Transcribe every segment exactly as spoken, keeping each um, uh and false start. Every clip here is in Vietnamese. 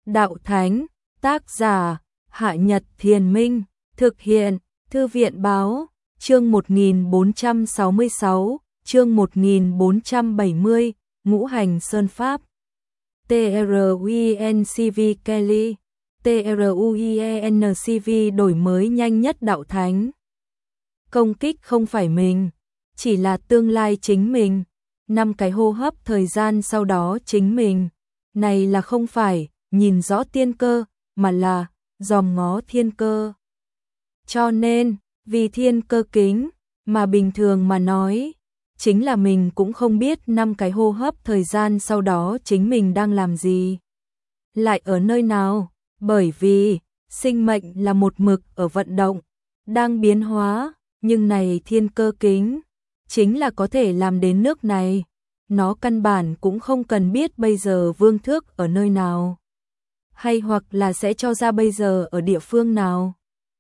đạo thánh, tác giả, Hạ Nhật Thiền Minh, thực hiện, Thư viện Báo, chương một nghìn bốn trăm sáu mươi sáu, chương một nghìn bốn trăm bảy mươi, Ngũ Hành Sơn Pháp. TRUENCV Kelly, TRUENCV đổi mới nhanh nhất đạo thánh. Công kích không phải mình, chỉ là tương lai chính mình. Năm cái hô hấp thời gian sau đó chính mình. Này là không phải nhìn rõ tiên cơ, mà là dòm ngó thiên cơ. Cho nên, vì thiên cơ kính, mà bình thường mà nói, chính là mình cũng không biết năm cái hô hấp thời gian sau đó chính mình đang làm gì. Lại ở nơi nào, bởi vì sinh mệnh là một mực ở vận động, đang biến hóa, nhưng này thiên cơ kính, chính là có thể làm đến nước này. Nó căn bản cũng không cần biết bây giờ Vương Thước ở nơi nào, hay hoặc là sẽ cho ra bây giờ ở địa phương nào.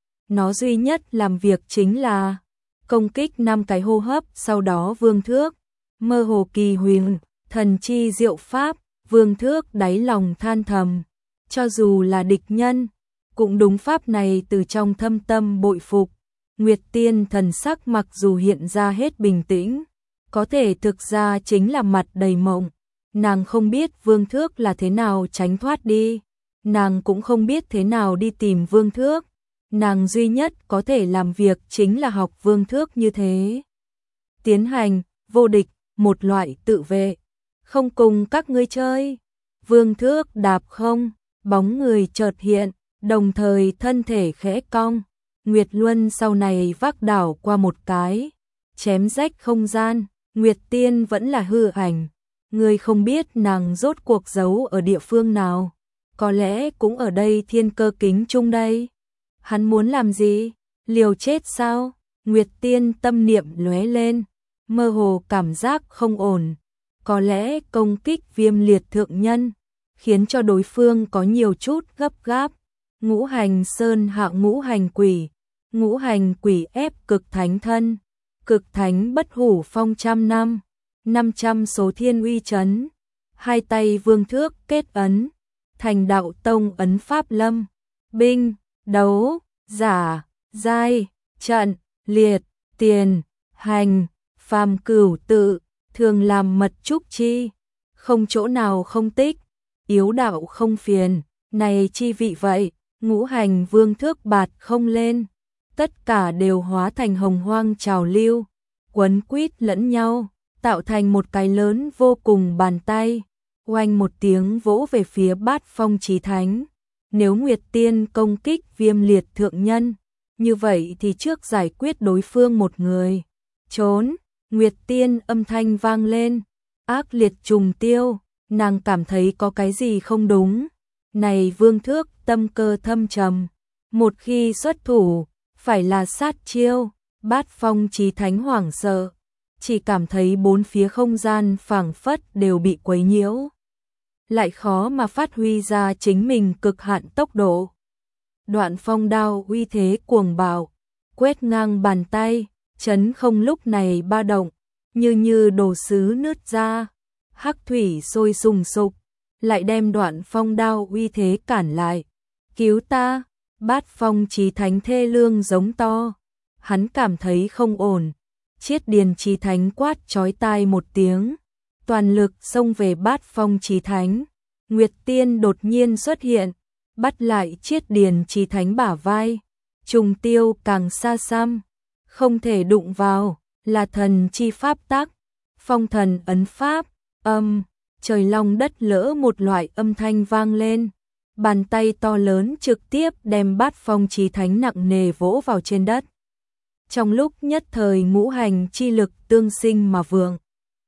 Nó duy nhất làm việc chính là công kích năm cái hô hấp, sau đó Vương Thước, mơ hồ kỳ huyền, thần chi diệu pháp, Vương Thước đáy lòng than thầm, cho dù là địch nhân, cũng đúng pháp này từ trong thâm tâm bội phục. Nguyệt Tiên thần sắc mặc dù hiện ra hết bình tĩnh, có thể thực ra chính là mặt đầy mộng. Nàng không biết Vương Thước là thế nào tránh thoát đi, nàng cũng không biết thế nào đi tìm Vương Thước. Nàng duy nhất có thể làm việc chính là học Vương Thước như thế. Tiến hành, vô địch, một loại tự vệ. Không cùng các ngươi chơi. Vương Thước đạp không, bóng người chợt hiện, đồng thời thân thể khẽ cong. Nguyệt Luân sau này vác đảo qua một cái, chém rách không gian. Nguyệt Tiên vẫn là hư ảnh. Người không biết nàng rốt cuộc giấu ở địa phương nào. Có lẽ cũng ở đây thiên cơ kính chung đây. Hắn muốn làm gì? Liều chết sao? Nguyệt Tiên tâm niệm lóe lên, mơ hồ cảm giác không ổn. Có lẽ công kích Viêm Liệt thượng nhân, khiến cho đối phương có nhiều chút gấp gáp. Ngũ hành sơn hạ ngũ hành quỷ, ngũ hành quỷ ép cực thánh thân, cực thánh bất hủ phong trăm năm, năm trăm số thiên uy chấn. Hai tay Vương Thước kết ấn, thành đạo tông ấn pháp lâm, binh, đấu, giả, giai, trận, liệt, tiền, hành, phàm cửu tự, thường làm mật trúc chi, không chỗ nào không tích, yếu đạo không phiền, này chi vị vậy. Ngũ hành Vương Thước bạt không lên, tất cả đều hóa thành hồng hoang trào lưu, quấn quýt lẫn nhau, tạo thành một cái lớn vô cùng bàn tay, oanh một tiếng vỗ về phía Bát Phong Chí Thánh. Nếu Nguyệt Tiên công kích Viêm Liệt thượng nhân, như vậy thì trước giải quyết đối phương một người. Trốn, Nguyệt Tiên âm thanh vang lên, ác liệt trùng tiêu, nàng cảm thấy có cái gì không đúng. Này Vương Thước tâm cơ thâm trầm, một khi xuất thủ, phải là sát chiêu. Bát Phong Chí Thánh hoảng sợ, chỉ cảm thấy bốn phía không gian phảng phất đều bị quấy nhiễu, lại khó mà phát huy ra chính mình cực hạn tốc độ. Đoạn phong đao uy thế cuồng bạo, quét ngang bàn tay, chấn không lúc này ba động, như như đồ sứ nứt ra, hắc thủy sôi sùng sục, lại đem đoạn phong đao uy thế cản lại. Cứu ta! Bát Phong Chí Thánh thê lương giống to, hắn cảm thấy không ổn. Chiết Điền Chí Thánh quát chói tai một tiếng, toàn lực xông về Bát Phong Chí Thánh. Nguyệt Tiên đột nhiên xuất hiện, bắt lại Chiết Điền Chí Thánh bả vai, trùng tiêu càng xa xăm, không thể đụng vào, là thần chi pháp tắc, phong thần ấn pháp, âm, trời long đất lỡ một loại âm thanh vang lên. Bàn tay to lớn trực tiếp đem Bát Phong Chí Thánh nặng nề vỗ vào trên đất. Trong lúc nhất thời ngũ hành chi lực tương sinh mà vượng,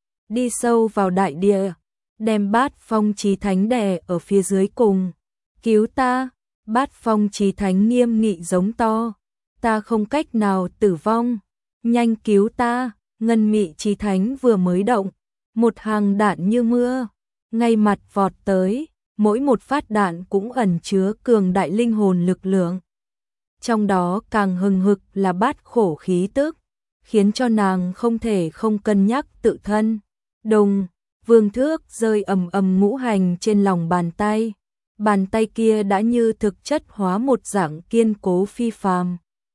đi sâu vào đại địa, đem Bát Phong Chí Thánh đè ở phía dưới cùng. Cứu ta! Bát Phong Chí Thánh nghiêm nghị giống to, ta không cách nào tử vong, nhanh cứu ta! Ngân Mị Chí Thánh vừa mới động, một hàng đạn như mưa, ngay mặt vọt tới, mỗi một phát đạn cũng ẩn chứa cường đại linh hồn lực lượng. Trong đó càng hừng hực là bát khổ khí tức, khiến cho nàng không thể không cân nhắc tự thân. Đùng, Vương Thước rơi ầm ầm ngũ hành trên lòng bàn tay, bàn tay kia đã như thực chất hóa một dạng kiên cố phi phàm.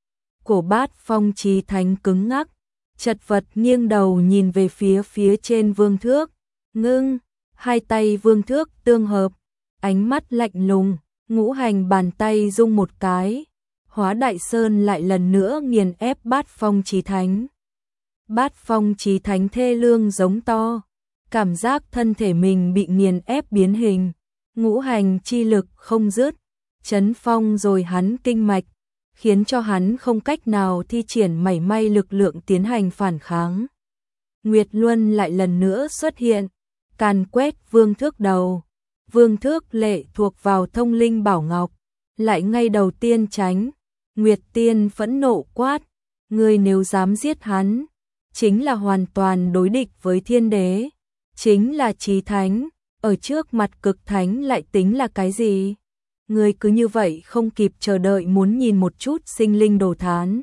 Cổ Bát Phong Chí Thánh cứng ngắc, chật vật nghiêng đầu nhìn về phía phía trên Vương Thước, ngưng, hai tay Vương Thước tương hợp, ánh mắt lạnh lùng, ngũ hành bàn tay rung một cái, hóa Đại Sơn lại lần nữa nghiền ép Bát Phong Chí Thánh. Bát Phong Chí Thánh thê lương giống to, cảm giác thân thể mình bị nghiền ép biến hình, ngũ hành chi lực không dứt, chấn phong rồi hắn kinh mạch, khiến cho hắn không cách nào thi triển mảy may lực lượng tiến hành phản kháng. Nguyệt Luân lại lần nữa xuất hiện, càn quét Vương Thước đầu. Vương Thước lệ thuộc vào thông linh bảo ngọc, lại ngay đầu tiên tránh. Nguyệt Tiên phẫn nộ quát, ngươi nếu dám giết hắn, chính là hoàn toàn đối địch với thiên đế, chính là chí thánh, ở trước mặt cực thánh lại tính là cái gì? Ngươi cứ như vậy không kịp chờ đợi muốn nhìn một chút sinh linh đồ thán.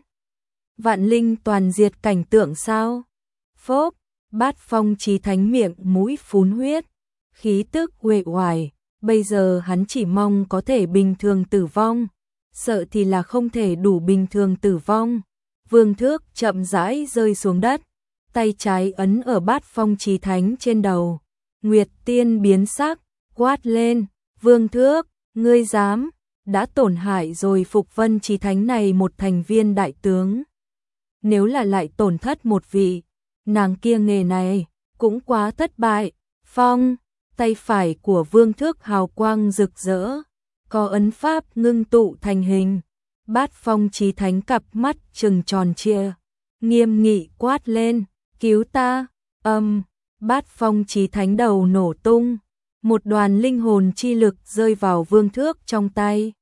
Vạn linh toàn diệt cảnh tượng sao? Phốp, Bát Phong Chí Thánh miệng mũi phun huyết, khí tức uể oải, bây giờ hắn chỉ mong có thể bình thường tử vong, sợ thì là không thể đủ bình thường tử vong. Vương Thước chậm rãi rơi xuống đất, tay trái ấn ở Bát Phong Chí Thánh trên đầu. Nguyệt Tiên biến sắc, quát lên, Vương Thước, ngươi dám, đã tổn hại rồi Phục Vân Chí Thánh này một thành viên đại tướng. Nếu là lại tổn thất một vị, nàng kia nghề này cũng quá thất bại. Phong, tay phải của Vương Thước hào quang rực rỡ, có ấn pháp ngưng tụ thành hình. Bát Phong Chí Thánh cặp mắt trừng tròn trịa, nghiêm nghị quát lên, cứu ta. Âm, Bát Phong Chí Thánh đầu nổ tung, một đoàn linh hồn chi lực rơi vào Vương Thước trong tay,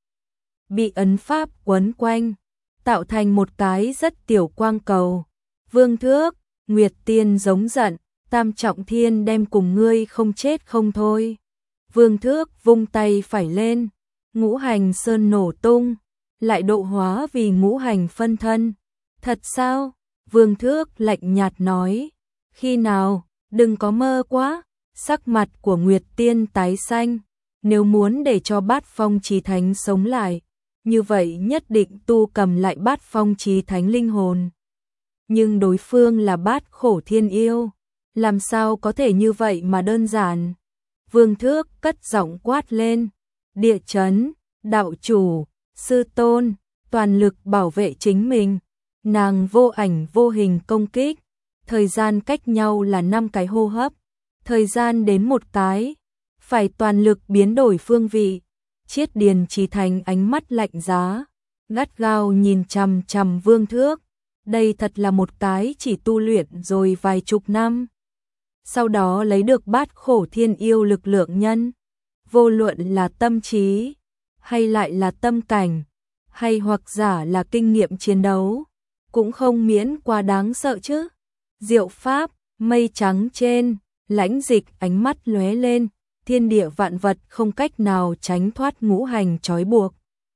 bị ấn pháp quấn quanh, tạo thành một cái rất tiểu quang cầu. Vương Thước, Nguyệt Tiên giống giận, Tam Trọng Thiên đem cùng ngươi không chết không thôi. Vương Thước vung tay phải lên, ngũ hành sơn nổ tung, lại độ hóa vì ngũ hành phân thân. Thật sao? Vương Thước lạnh nhạt nói, khi nào, đừng có mơ quá. Sắc mặt của Nguyệt Tiên tái xanh, nếu muốn để cho Bát Phong Chí Thánh sống lại, như vậy nhất định tu cầm lại Bát Phong Chí Thánh linh hồn. Nhưng đối phương là Bát Khổ Thiên Yêu, làm sao có thể như vậy mà đơn giản. Vương Thước cất giọng quát lên, địa chấn, đạo chủ, sư tôn, toàn lực bảo vệ chính mình. Nàng vô ảnh vô hình công kích, thời gian cách nhau là năm cái hô hấp. Thời gian đến một cái, phải toàn lực biến đổi phương vị. Chiết Điền Chí Thánh ánh mắt lạnh giá, gắt gao nhìn chằm chằm Vương Thước. Đây thật là một cái chỉ tu luyện rồi vài chục năm, sau đó lấy được Bát Khổ Thiên Yêu lực lượng nhân. Vô luận là tâm trí, hay lại là tâm cảnh, hay hoặc giả là kinh nghiệm chiến đấu, cũng không miễn quá đáng sợ chứ. Diệu pháp, mây trắng trên, Lãnh Dịch ánh mắt lóe lên, thiên địa vạn vật không cách nào tránh thoát ngũ hành trói buộc.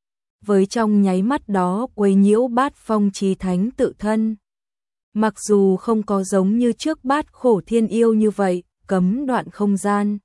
Với trong nháy mắt đó quấy nhiễu Bát Phong Chí Thánh tự thân. Mặc dù không có giống như trước Bát Khổ Thiên Yêu như vậy, cấm đoạn không gian,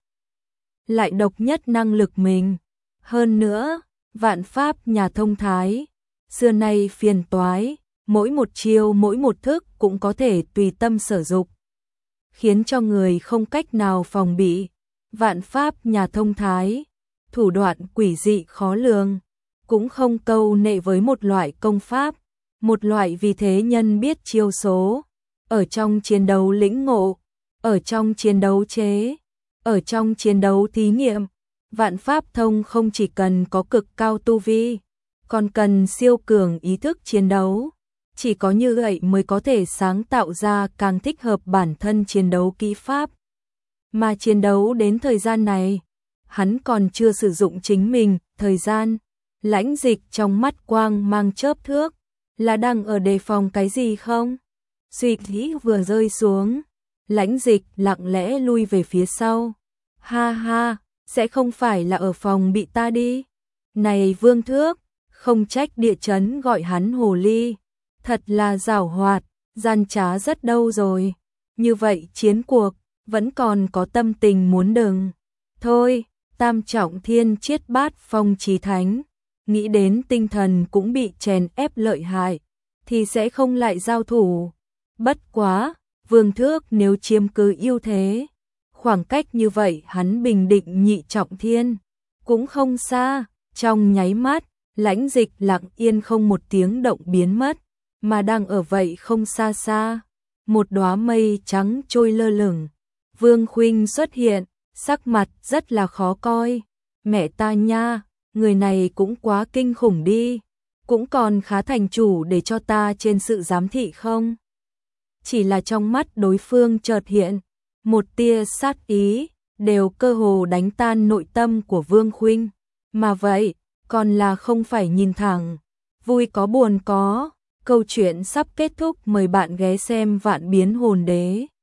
lại độc nhất năng lực mình. Hơn nữa, vạn pháp nhà thông thái, xưa nay phiền toái, mỗi một chiêu mỗi một thức cũng có thể tùy tâm sử dụng, khiến cho người không cách nào phòng bị. Vạn pháp nhà thông thái, thủ đoạn quỷ dị khó lường, cũng không câu nệ với một loại công pháp, một loại vì thế nhân biết chiêu số, ở trong chiến đấu lĩnh ngộ, ở trong chiến đấu chế, ở trong chiến đấu thí nghiệm. Vạn pháp thông không chỉ cần có cực cao tu vi, còn cần siêu cường ý thức chiến đấu. Chỉ có như vậy mới có thể sáng tạo ra càng thích hợp bản thân chiến đấu kỹ pháp. Mà chiến đấu đến thời gian này, hắn còn chưa sử dụng chính mình, thời gian. Lãnh Dịch trong mắt quang mang chớp thước, là đang ở đề phòng cái gì không? Suy nghĩ vừa rơi xuống, Lãnh Dịch lặng lẽ lui về phía sau. Ha ha, sẽ không phải là ở phòng bị ta đi. Này Vương Thước, không trách địa chấn gọi hắn hồ ly. Thật là giảo hoạt, gian trá rất đâu rồi. Như vậy chiến cuộc, vẫn còn có tâm tình muốn đừng. Thôi, tam trọng thiên chiết bát phong chí thánh, nghĩ đến tinh thần cũng bị chèn ép lợi hại, thì sẽ không lại giao thủ. Bất quá, Vương Thước nếu chiếm cứ ưu thế, khoảng cách như vậy hắn bình định nhị trọng thiên, cũng không xa, trong nháy mắt, Lãnh Dịch lặng yên không một tiếng động biến mất, mà đang ở vậy không xa xa, một đóa mây trắng trôi lơ lửng. Vương Khuynh xuất hiện, sắc mặt rất là khó coi. Mẹ ta nha, người này cũng quá kinh khủng đi, cũng còn khá thành chủ để cho ta trên sự giám thị không? Chỉ là trong mắt đối phương chợt hiện một tia sát ý, đều cơ hồ đánh tan nội tâm của Vương Khuynh, mà vậy, còn là không phải nhìn thẳng, vui có buồn có. Câu chuyện sắp kết thúc, mời bạn ghé xem Vạn Biến Hồn Đế.